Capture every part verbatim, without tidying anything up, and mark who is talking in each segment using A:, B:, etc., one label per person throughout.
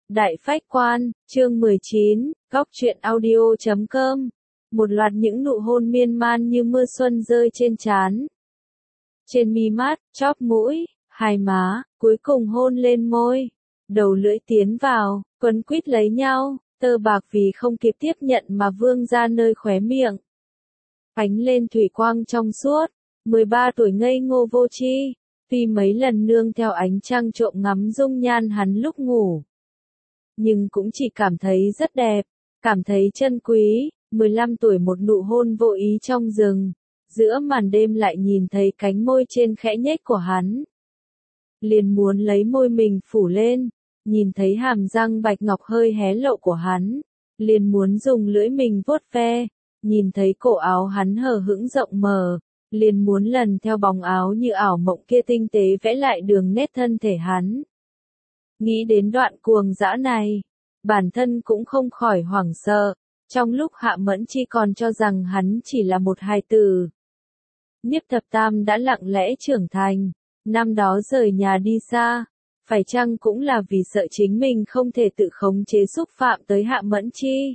A: Đại Phách Quan, chương mười chín, góc truyện audio chấm com. Một loạt những nụ hôn miên man như mưa xuân rơi trên trán, trên mi mắt, chóp mũi, hai má, cuối cùng hôn lên môi. Đầu lưỡi tiến vào, quấn quýt lấy nhau, tơ bạc vì không kịp tiếp nhận mà vương ra nơi khóe miệng. Ánh lên thủy quang trong suốt, mười ba tuổi ngây ngô vô tri, tuy mấy lần nương theo ánh trăng trộm ngắm dung nhan hắn lúc ngủ, nhưng cũng chỉ cảm thấy rất đẹp, cảm thấy chân quý. mười lăm tuổi một nụ hôn vô ý trong rừng, giữa màn đêm lại nhìn thấy cánh môi trên khẽ nhếch của hắn. Liền muốn lấy môi mình phủ lên, nhìn thấy hàm răng bạch ngọc hơi hé lộ của hắn, liền muốn dùng lưỡi mình vuốt ve, nhìn thấy cổ áo hắn hở hững rộng mở, liền muốn lần theo bóng áo như ảo mộng kia tinh tế vẽ lại đường nét thân thể hắn. Nghĩ đến đoạn cuồng dã này, bản thân cũng không khỏi hoảng sợ, trong lúc Hạ Mẫn Chi còn cho rằng hắn chỉ là một hài tử. Niếp Thập Tam đã lặng lẽ trưởng thành, năm đó rời nhà đi xa, phải chăng cũng là vì sợ chính mình không thể tự khống chế xúc phạm tới Hạ Mẫn Chi.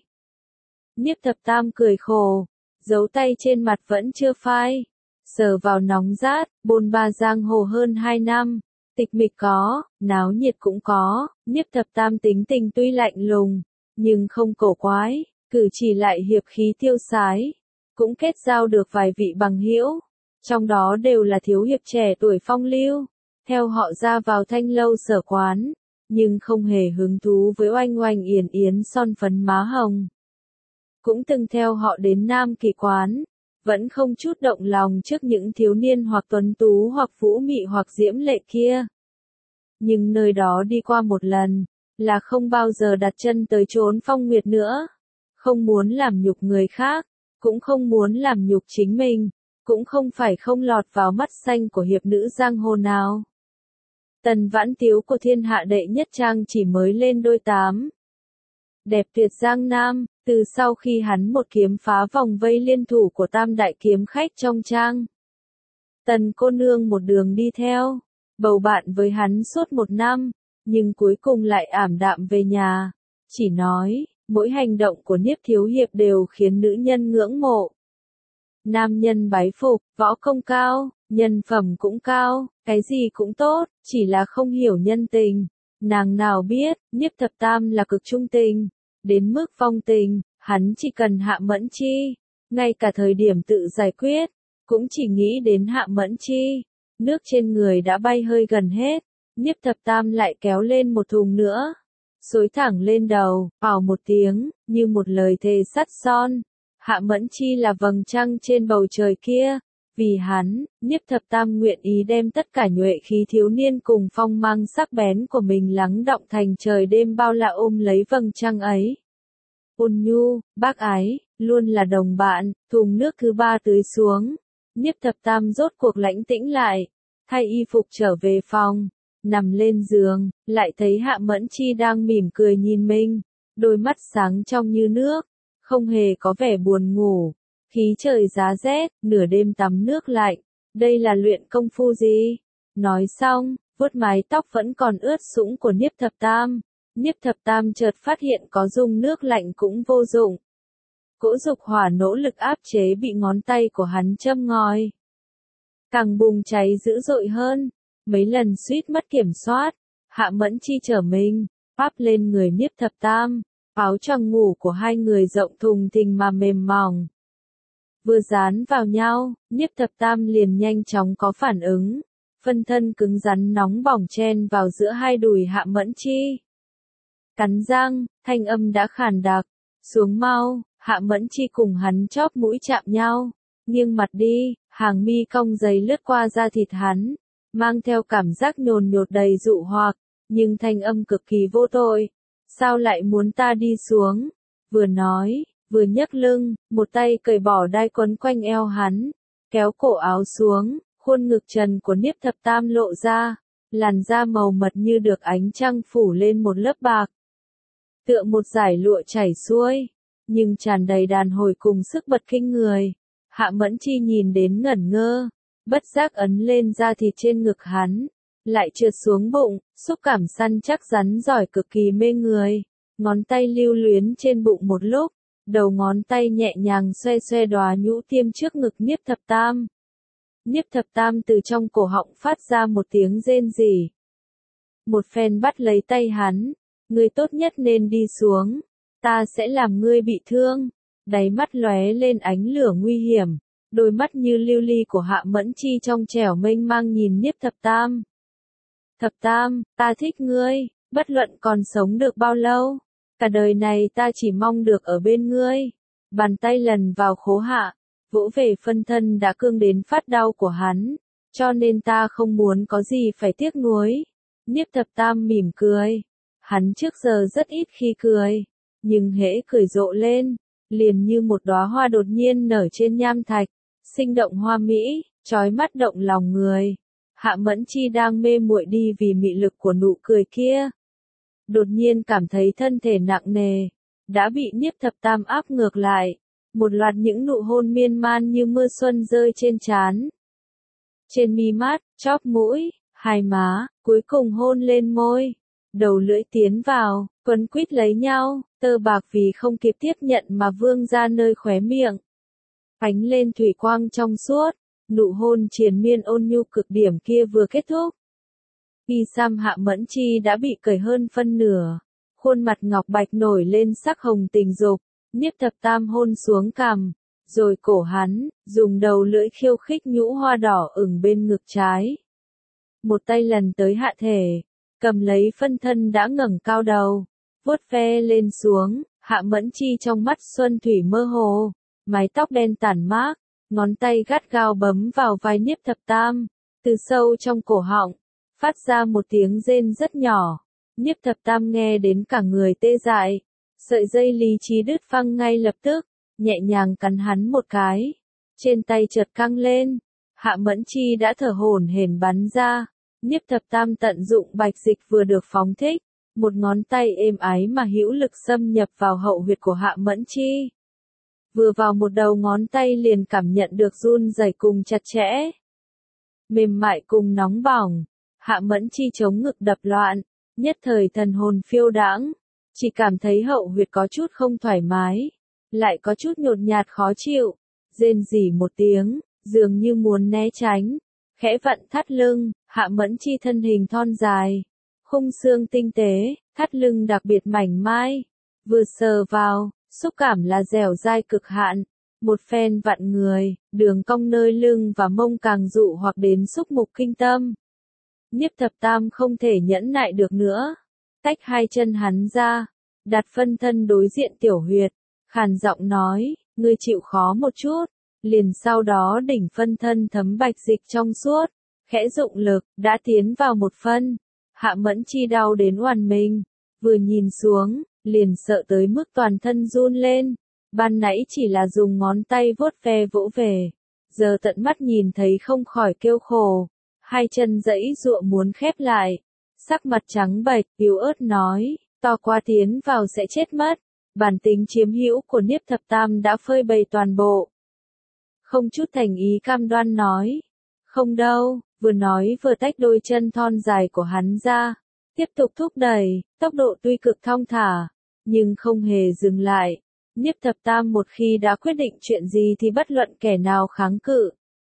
A: Niếp Thập Tam cười khổ, giấu tay trên mặt vẫn chưa phai, sờ vào nóng rát, bôn ba giang hồ hơn hai năm, tịch mịch có, náo nhiệt cũng có. Niếp Thập Tam tính tình tuy lạnh lùng, nhưng không cổ quái, cử chỉ lại hiệp khí tiêu sái, cũng kết giao được vài vị bằng hữu, trong đó đều là thiếu hiệp trẻ tuổi phong lưu, theo họ ra vào Thanh Lâu Sở Quán, nhưng không hề hứng thú với oanh oanh yển yến son phấn má hồng. Cũng từng theo họ đến Nam Kỳ Quán, vẫn không chút động lòng trước những thiếu niên hoặc tuấn tú hoặc vũ mị hoặc diễm lệ kia. Nhưng nơi đó đi qua một lần, là không bao giờ đặt chân tới chốn phong nguyệt nữa. Không muốn làm nhục người khác, cũng không muốn làm nhục chính mình, cũng không phải không lọt vào mắt xanh của hiệp nữ giang hồ nào. Tần Vãn Tiếu của thiên hạ đệ nhất trang chỉ mới lên đôi tám. Đẹp tuyệt giang nam, từ sau khi hắn một kiếm phá vòng vây liên thủ của tam đại kiếm khách trong trang. Tần cô nương một đường đi theo, bầu bạn với hắn suốt một năm, nhưng cuối cùng lại ảm đạm về nhà, chỉ nói, mỗi hành động của Niếp thiếu hiệp đều khiến nữ nhân ngưỡng mộ. Nam nhân bái phục, võ công cao, nhân phẩm cũng cao, cái gì cũng tốt, chỉ là không hiểu nhân tình. Nàng nào biết, Niếp Thập Tam là cực trung tình, đến mức vong tình, hắn chỉ cần Hạ Mẫn Chi, ngay cả thời điểm tự giải quyết, cũng chỉ nghĩ đến Hạ Mẫn Chi. Nước trên người đã bay hơi gần hết, Niếp Thập Tam lại kéo lên một thùng nữa, xối thẳng lên đầu, ảo một tiếng, như một lời thề sắt son. Hạ Mẫn Chi là vầng trăng trên bầu trời kia, vì hắn, Niếp Thập Tam nguyện ý đem tất cả nhuệ khí thiếu niên cùng phong mang sắc bén của mình lắng động thành trời đêm bao la ôm lấy vầng trăng ấy. Ôn nhu, bác ái, luôn là đồng bạn. Thùng nước thứ ba tưới xuống, Niếp Thập Tam rốt cuộc lãnh tĩnh lại, thay y phục trở về phòng. Nằm lên giường, lại thấy Hạ Mẫn Chi đang mỉm cười nhìn mình, đôi mắt sáng trong như nước, không hề có vẻ buồn ngủ. Khí trời giá rét, nửa đêm tắm nước lạnh, đây là luyện công phu gì? Nói xong, vuốt mái tóc vẫn còn ướt sũng của Niếp Thập Tam. Niếp Thập Tam chợt phát hiện có dùng nước lạnh cũng vô dụng. Cỗ dục hỏa nỗ lực áp chế bị ngón tay của hắn châm ngòi, càng bùng cháy dữ dội hơn. Mấy lần suýt mất kiểm soát, Hạ Mẫn Chi trở mình, áp lên người Niếp Thập Tam, áo choàng ngủ của hai người rộng thùng thình mà mềm mỏng. Vừa dán vào nhau, Niếp Thập Tam liền nhanh chóng có phản ứng, phân thân cứng rắn nóng bỏng chen vào giữa hai đùi Hạ Mẫn Chi. Cắn răng, thanh âm đã khàn đặc, xuống mau. Hạ Mẫn Chi cùng hắn chóp mũi chạm nhau, nghiêng mặt đi, hàng mi cong dày lướt qua da thịt hắn, mang theo cảm giác nhồn nhột đầy dụ hoặc, nhưng thanh âm cực kỳ vô tội. Sao lại muốn ta đi xuống? Vừa nói, vừa nhấc lưng, một tay cởi bỏ đai quấn quanh eo hắn, kéo cổ áo xuống, khuôn ngực trần của Niếp Thập Tam lộ ra, làn da màu mật như được ánh trăng phủ lên một lớp bạc. Tựa một dải lụa chảy xuôi, nhưng tràn đầy đàn hồi cùng sức bật kinh người. Hạ Mẫn Chi nhìn đến ngẩn ngơ, bất giác ấn lên da thịt trên ngực hắn, lại trượt xuống bụng, xúc cảm săn chắc rắn giỏi cực kỳ mê người. Ngón tay lưu luyến trên bụng một lúc, đầu ngón tay nhẹ nhàng xoe xoe đóa nhũ tiêm trước ngực Niếp Thập Tam. Niếp Thập Tam từ trong cổ họng phát ra một tiếng rên rỉ. Một phen bắt lấy tay hắn, ngươi tốt nhất nên đi xuống, ta sẽ làm ngươi bị thương. Đáy mắt lóe lên ánh lửa nguy hiểm, đôi mắt như lưu ly của Hạ Mẫn Chi trong trẻo mênh mang nhìn Niếp Thập Tam. Thập Tam, ta thích ngươi, bất luận còn sống được bao lâu, cả đời này ta chỉ mong được ở bên ngươi. Bàn tay lần vào khố hạ, vỗ về phân thân đã cương đến phát đau của hắn, cho nên ta không muốn có gì phải tiếc nuối. Niếp Thập Tam mỉm cười, hắn trước giờ rất ít khi cười, nhưng hễ cười rộ lên, liền như một đóa hoa đột nhiên nở trên nham thạch, sinh động hoa mỹ, chói mắt động lòng người. Hạ Mẫn Chi đang mê muội đi vì mị lực của nụ cười kia, đột nhiên cảm thấy thân thể nặng nề, đã bị Niếp Thập Tam áp ngược lại. Một loạt những nụ hôn miên man như mưa xuân rơi trên trán, trên mi mắt, chóp mũi, hai má, cuối cùng hôn lên môi. Đầu lưỡi tiến vào, quấn quýt lấy nhau, tơ bạc vì không kịp tiếp nhận mà vương ra nơi khóe miệng. Ánh lên thủy quang trong suốt, nụ hôn triền miên ôn nhu cực điểm kia vừa kết thúc. Y sam Hạ Mẫn Chi đã bị cởi hơn phân nửa, khuôn mặt ngọc bạch nổi lên sắc hồng tình dục. Niếp Thập Tam hôn xuống cằm, rồi cổ hắn, dùng đầu lưỡi khiêu khích nhũ hoa đỏ ửng bên ngực trái. Một tay lần tới hạ thể, cầm lấy phân thân đã ngẩng cao đầu, vuốt ve lên xuống. Hạ Mẫn Chi trong mắt xuân thủy mơ hồ, mái tóc đen tản mát, ngón tay gắt gao bấm vào vai Niếp Thập Tam, từ sâu trong cổ họng, phát ra một tiếng rên rất nhỏ. Niếp Thập Tam nghe đến cả người tê dại, sợi dây lý trí đứt phăng ngay lập tức, nhẹ nhàng cắn hắn một cái, trên tay chợt căng lên. Hạ Mẫn Chi đã thở hổn hển bắn ra. Niếp Thập Tam tận dụng bạch dịch vừa được phóng thích, một ngón tay êm ái mà hữu lực xâm nhập vào hậu huyệt của Hạ Mẫn Chi. Vừa vào một đầu ngón tay liền cảm nhận được run rẩy cùng chặt chẽ, mềm mại cùng nóng bỏng. Hạ Mẫn Chi chống ngực đập loạn, nhất thời thần hồn phiêu đãng, chỉ cảm thấy hậu huyệt có chút không thoải mái, lại có chút nhột nhạt khó chịu, rên rỉ một tiếng, dường như muốn né tránh, khẽ vặn thắt lưng. Hạ Mẫn Chi thân hình thon dài, khung xương tinh tế, thắt lưng đặc biệt mảnh mai, vừa sờ vào, xúc cảm là dẻo dai cực hạn. Một phen vặn người, đường cong nơi lưng và mông càng dụ hoặc đến xúc mục kinh tâm. Niếp Thập Tam không thể nhẫn nại được nữa, tách hai chân hắn ra, đặt phân thân đối diện tiểu huyệt, khàn giọng nói, ngươi chịu khó một chút. Liền sau đó đỉnh phân thân thấm bạch dịch trong suốt, khẽ dụng lực, đã tiến vào một phân. Hạ Mẫn Chi đau đến oằn mình, vừa nhìn xuống, liền sợ tới mức toàn thân run lên. Ban nãy chỉ là dùng ngón tay vuốt ve vỗ về, giờ tận mắt nhìn thấy không khỏi kêu khổ, hai chân giãy giụa muốn khép lại. Sắc mặt trắng bệch, yếu ớt nói, to quá tiến vào sẽ chết mất. Bản tính chiếm hữu của Niếp Thập Tam đã phơi bày toàn bộ. Không chút thành ý cam đoan nói, không đâu, vừa nói vừa tách đôi chân thon dài của hắn ra, tiếp tục thúc đẩy, tốc độ tuy cực thong thả, nhưng không hề dừng lại. Niếp Thập Tam một khi đã quyết định chuyện gì thì bất luận kẻ nào kháng cự,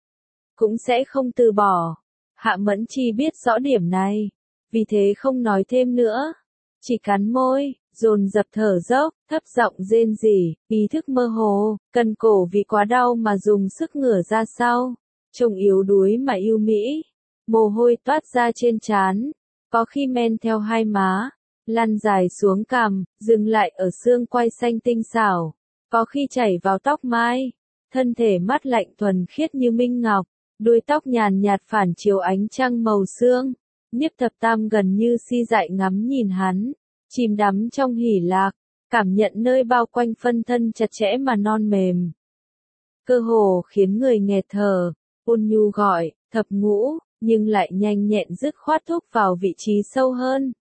A: cũng sẽ không từ bỏ. Hạ Mẫn Chi biết rõ điểm này, vì thế không nói thêm nữa, chỉ cắn môi, dồn dập thở dốc, thấp giọng rên rỉ, ý thức mơ hồ, cần cổ vì quá đau mà dùng sức ngửa ra sau, trông yếu đuối mà yêu mỹ. Mồ hôi toát ra trên trán, có khi men theo hai má, lăn dài xuống cằm, dừng lại ở xương quai xanh tinh xảo, có khi chảy vào tóc mai. Thân thể mát lạnh thuần khiết như minh ngọc, đuôi tóc nhàn nhạt phản chiếu ánh trăng màu sương. Niếp Thập Tam gần như si dại ngắm nhìn hắn, chìm đắm trong hỉ lạc, cảm nhận nơi bao quanh phân thân chặt chẽ mà non mềm, cơ hồ khiến người nghẹt thở. Ôn nhu gọi, thập ngũ, nhưng lại nhanh nhẹn dứt khoát thúc vào vị trí sâu hơn.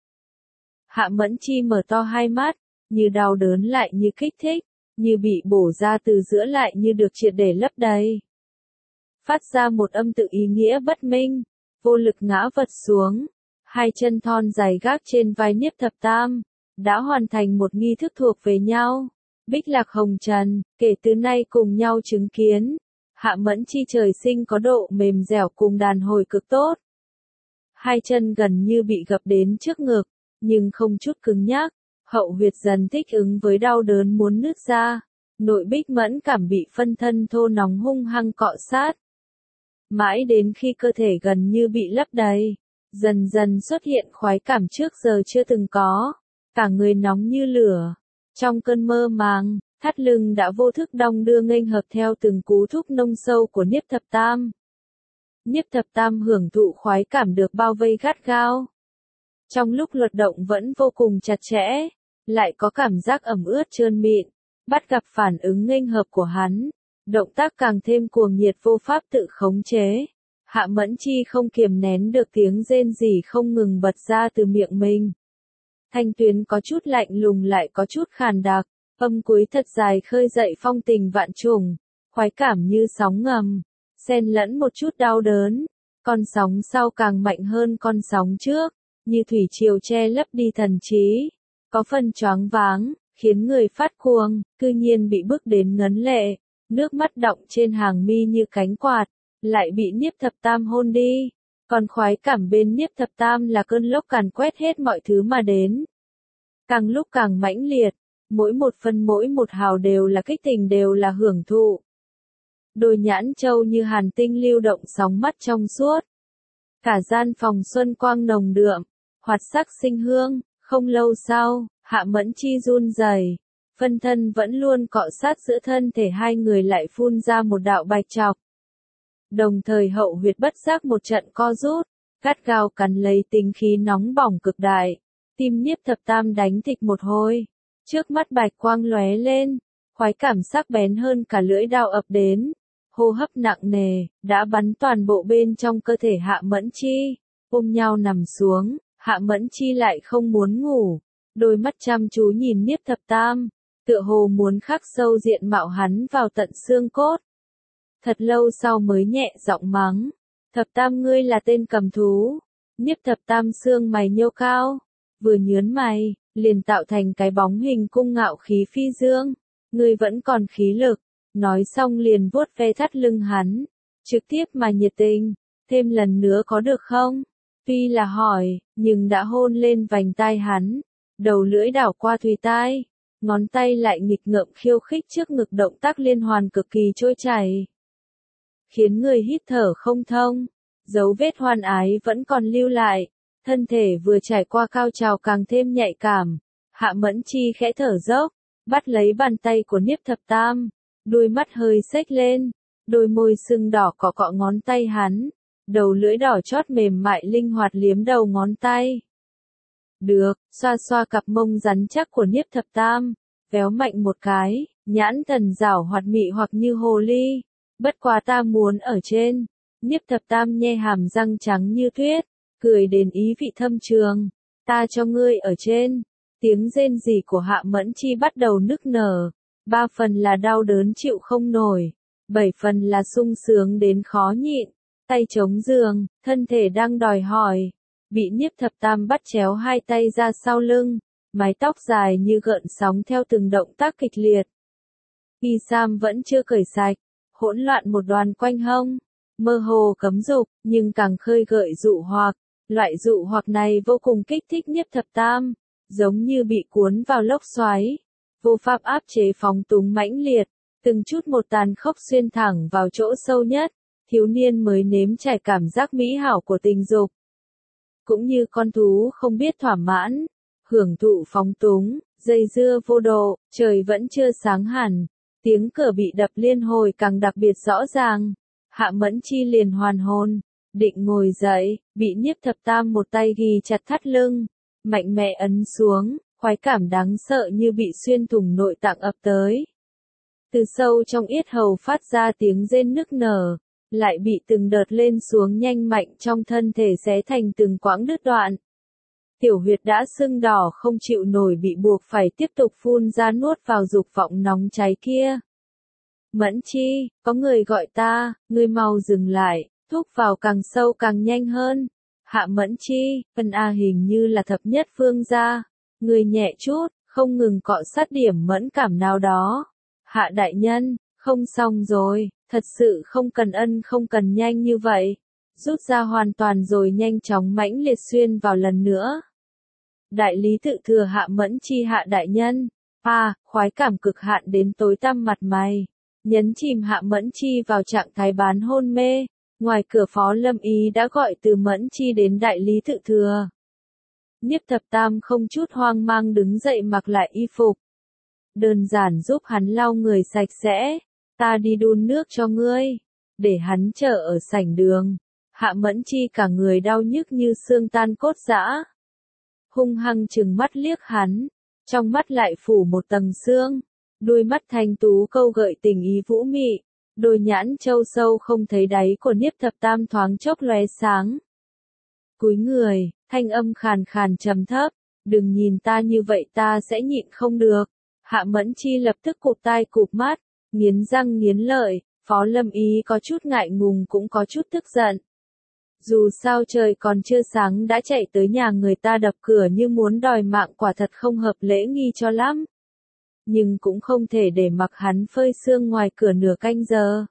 A: Hạ Mẫn Chi mở to hai mắt, như đau đớn lại như kích thích, như bị bổ ra từ giữa lại như được triệt để lấp đầy. Phát ra một âm tự ý nghĩa bất minh, vô lực ngã vật xuống. Hai chân thon dài gác trên vai Niếp Thập Tam, đã hoàn thành một nghi thức thuộc về nhau. Bích Lạc Hồng Trần, kể từ nay cùng nhau chứng kiến. Hạ Mẫn Chi trời sinh có độ mềm dẻo cùng đàn hồi cực tốt. Hai chân gần như bị gập đến trước ngực, nhưng không chút cứng nhắc. Hậu huyệt dần thích ứng với đau đớn muốn nứt ra. Nội bích mẫn cảm bị phân thân thô nóng hung hăng cọ sát. Mãi đến khi cơ thể gần như bị lấp đầy, dần dần xuất hiện khoái cảm trước giờ chưa từng có. Cả người nóng như lửa. Trong cơn mơ màng, thắt lưng đã vô thức đong đưa nghênh hợp theo từng cú thúc nông sâu của Niếp Thập Tam. Niếp Thập Tam hưởng thụ khoái cảm được bao vây gắt gao. Trong lúc luật động vẫn vô cùng chặt chẽ, lại có cảm giác ẩm ướt trơn mịn, bắt gặp phản ứng nghênh hợp của hắn. Động tác càng thêm cuồng nhiệt vô pháp tự khống chế. Hạ Mẫn Chi không kiềm nén được tiếng rên rỉ không ngừng bật ra từ miệng mình. Thanh tuyến có chút lạnh lùng lại có chút khàn đặc, âm cuối thật dài khơi dậy phong tình vạn trùng, khoái cảm như sóng ngầm, xen lẫn một chút đau đớn. Con sóng sau càng mạnh hơn con sóng trước, như thủy triều che lấp đi thần trí, có phần choáng váng, khiến người phát cuồng, cư nhiên bị bức đến ngấn lệ, nước mắt đọng trên hàng mi như cánh quạt, lại bị Niếp Thập Tam hôn đi. Còn khoái cảm bên Niếp Thập Tam là cơn lốc càn quét hết mọi thứ mà đến. Càng lúc càng mãnh liệt, mỗi một phân mỗi một hào đều là kích tình đều là hưởng thụ. Đôi nhãn châu như hàn tinh lưu động sóng mắt trong suốt. Cả gian phòng xuân quang nồng đượm, hoạt sắc sinh hương, không lâu sau, Hạ Mẫn Chi run rẩy, phân thân vẫn luôn cọ sát giữa thân thể hai người lại phun ra một đạo bạch trọc. Đồng thời hậu huyệt bất giác một trận co rút, gắt gao cắn lấy tinh khí nóng bỏng cực đại. Tim Niếp Thập Tam đánh thịch một hồi, trước mắt bạch quang lóe lên, khoái cảm sắc bén hơn cả lưỡi dao ập đến. Hô hấp nặng nề, đã bắn toàn bộ bên trong cơ thể Hạ Mẫn Chi, ôm nhau nằm xuống, Hạ Mẫn Chi lại không muốn ngủ, đôi mắt chăm chú nhìn Niếp Thập Tam, tựa hồ muốn khắc sâu diện mạo hắn vào tận xương cốt. Thật lâu sau mới nhẹ giọng mắng, Thập Tam ngươi là tên cầm thú. Niếp Thập Tam xương mày nhô cao, vừa nhướn mày, liền tạo thành cái bóng hình cung ngạo khí phi dương, ngươi vẫn còn khí lực. Nói xong liền vuốt ve thắt lưng hắn, trực tiếp mà nhiệt tình, thêm lần nữa có được không? Tuy là hỏi, nhưng đã hôn lên vành tai hắn, đầu lưỡi đảo qua thùy tai, ngón tay lại nghịch ngợm khiêu khích trước ngực động tác liên hoàn cực kỳ trôi chảy. Khiến người hít thở không thông, dấu vết hoan ái vẫn còn lưu lại, thân thể vừa trải qua cao trào càng thêm nhạy cảm. Hạ Mẫn Chi khẽ thở dốc, bắt lấy bàn tay của Niếp Thập Tam. Đôi mắt hơi xếch lên, đôi môi sưng đỏ cọ cọ ngón tay hắn, đầu lưỡi đỏ chót mềm mại linh hoạt liếm đầu ngón tay. Được, xoa xoa cặp mông rắn chắc của Niếp Thập Tam, véo mạnh một cái, nhãn thần rảo hoạt mị hoặc như hồ ly. Bất quá ta muốn ở trên. Niếp Thập Tam nhe hàm răng trắng như tuyết, cười đến ý vị thâm trường. Ta cho ngươi ở trên. Tiếng rên rỉ của Hạ Mẫn Chi bắt đầu nức nở. Ba phần là đau đớn chịu không nổi, bảy phần là sung sướng đến khó nhịn, tay chống giường, thân thể đang đòi hỏi, bị Niếp Thập Tam bắt chéo hai tay ra sau lưng, mái tóc dài như gợn sóng theo từng động tác kịch liệt. Y sam vẫn chưa cởi sạch, hỗn loạn một đoàn quanh hông, mơ hồ cấm dục, nhưng càng khơi gợi dụ hoặc, loại dụ hoặc này vô cùng kích thích Niếp Thập Tam, giống như bị cuốn vào lốc xoáy. Vô pháp áp chế phóng túng mãnh liệt, từng chút một tàn khốc xuyên thẳng vào chỗ sâu nhất, thiếu niên mới nếm trải cảm giác mỹ hảo của tình dục. Cũng như con thú không biết thỏa mãn, hưởng thụ phóng túng, dây dưa vô độ, trời vẫn chưa sáng hẳn, tiếng cửa bị đập liên hồi càng đặc biệt rõ ràng. Hạ Mẫn Chi liền hoàn hồn, định ngồi dậy, bị Niếp Thập Tam một tay ghi chặt thắt lưng, mạnh mẽ ấn xuống. Khoái cảm đáng sợ như bị xuyên thủng nội tạng ập tới. Từ sâu trong yết hầu phát ra tiếng rên nức nở, lại bị từng đợt lên xuống nhanh mạnh trong thân thể xé thành từng quãng đứt đoạn. Tiểu huyệt đã sưng đỏ không chịu nổi bị buộc phải tiếp tục phun ra nuốt vào dục vọng nóng cháy kia. Mẫn Chi, có người gọi ta, ngươi mau dừng lại, thúc vào càng sâu càng nhanh hơn. Hạ Mẫn Chi, Vân A hình như là thập nhất vương gia. Người nhẹ chút, không ngừng cọ sát điểm mẫn cảm nào đó. Hạ đại nhân, không xong rồi, thật sự không cần ân không cần nhanh như vậy. Rút ra hoàn toàn rồi nhanh chóng mãnh liệt xuyên vào lần nữa. Đại lý tự thừa Hạ Mẫn Chi hạ đại nhân. À, khoái cảm cực hạn đến tối tăm mặt mày. Nhấn chìm Hạ Mẫn Chi vào trạng thái bán hôn mê. Ngoài cửa Phó Lâm Ý đã gọi từ Mẫn Chi đến đại lý tự thừa. Niếp Thập Tam không chút hoang mang đứng dậy mặc lại y phục. Đơn giản giúp hắn lau người sạch sẽ. Ta đi đun nước cho ngươi. Để hắn chờ ở sảnh đường. Hạ Mẫn Chi cả người đau nhức như xương tan cốt rã. Hung hăng trừng mắt liếc hắn. Trong mắt lại phủ một tầng xương. Đôi mắt thanh tú câu gợi tình ý vũ mị. Đôi nhãn châu sâu không thấy đáy của Niếp Thập Tam thoáng chốc lóe sáng. Cúi người, thanh âm khàn khàn trầm thấp. Đừng nhìn ta như vậy ta sẽ nhịn không được. Hạ Mẫn Chi lập tức cụp tai cụp mắt. Nghiến răng nghiến lợi. Phó Lâm Ý có chút ngại ngùng cũng có chút tức giận. Dù sao trời còn chưa sáng đã chạy tới nhà người ta đập cửa như muốn đòi mạng quả thật không hợp lễ nghi cho lắm. Nhưng cũng không thể để mặc hắn phơi sương ngoài cửa nửa canh giờ.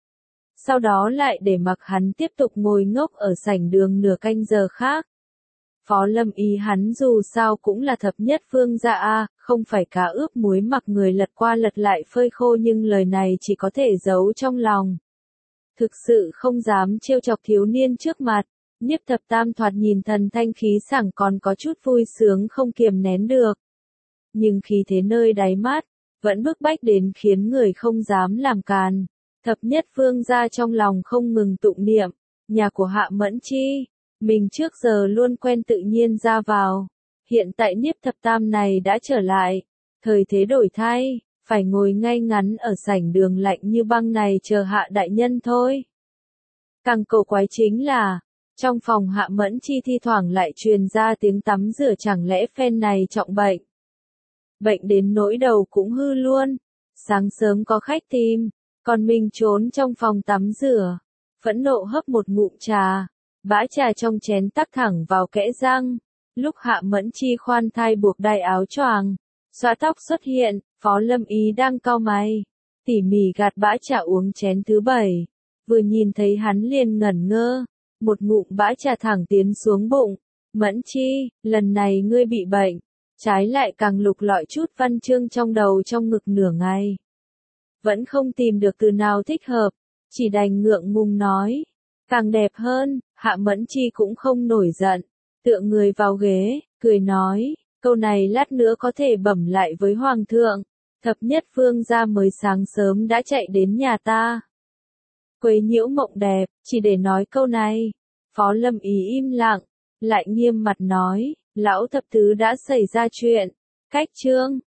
A: Sau đó lại để mặc hắn tiếp tục ngồi ngốc ở sảnh đường nửa canh giờ khác. Phó Lâm Ý hắn dù sao cũng là thập nhất vương gia a, không phải cá ướp muối mặc người lật qua lật lại phơi khô nhưng lời này chỉ có thể giấu trong lòng. Thực sự không dám trêu chọc thiếu niên trước mặt, Niếp Thập Tam thoạt nhìn thần thanh khí sảng còn có chút vui sướng không kiềm nén được. Nhưng khí thế nơi đáy mắt, vẫn bức bách đến khiến người không dám làm càn. Thập nhất vương gia trong lòng không ngừng tụng niệm, nhà của Hạ Mẫn Chi, mình trước giờ luôn quen tự nhiên ra vào. Hiện tại Niếp Thập Tam này đã trở lại, thời thế đổi thay. Phải ngồi ngay ngắn ở sảnh đường lạnh như băng này chờ Hạ đại nhân thôi. Càng cầu quái chính là, trong phòng Hạ Mẫn Chi thi thoảng lại truyền ra tiếng tắm rửa chẳng lẽ phen này trọng bệnh. Bệnh đến nỗi đầu cũng hư luôn. Sáng sớm có khách tìm, còn mình trốn trong phòng tắm rửa. Phẫn nộ hấp một ngụm trà, bã trà trong chén tắc thẳng vào kẽ răng. Lúc Hạ Mẫn Chi khoan thai buộc đai áo choàng, xõa tóc xuất hiện, Phó Lâm Ý đang cau mày, tỉ mỉ gạt bã trà uống chén thứ bảy. Vừa nhìn thấy hắn liền ngẩn ngơ, một ngụm bã trà thẳng tiến xuống bụng. Mẫn Chi, lần này ngươi bị bệnh. Trái lại càng lục lọi chút văn chương trong đầu trong ngực nửa ngày. Vẫn không tìm được từ nào thích hợp, chỉ đành ngượng ngùng nói. Càng đẹp hơn, Hạ Mẫn Chi cũng không nổi giận, tựa người vào ghế, cười nói, câu này lát nữa có thể bẩm lại với Hoàng thượng. Thập nhất vương gia mới sáng sớm đã chạy đến nhà ta. Quấy nhiễu mộng đẹp, chỉ để nói câu này. Phó Lâm Ý im lặng, lại nghiêm mặt nói, lão thập tứ đã xảy ra chuyện. Cách chương,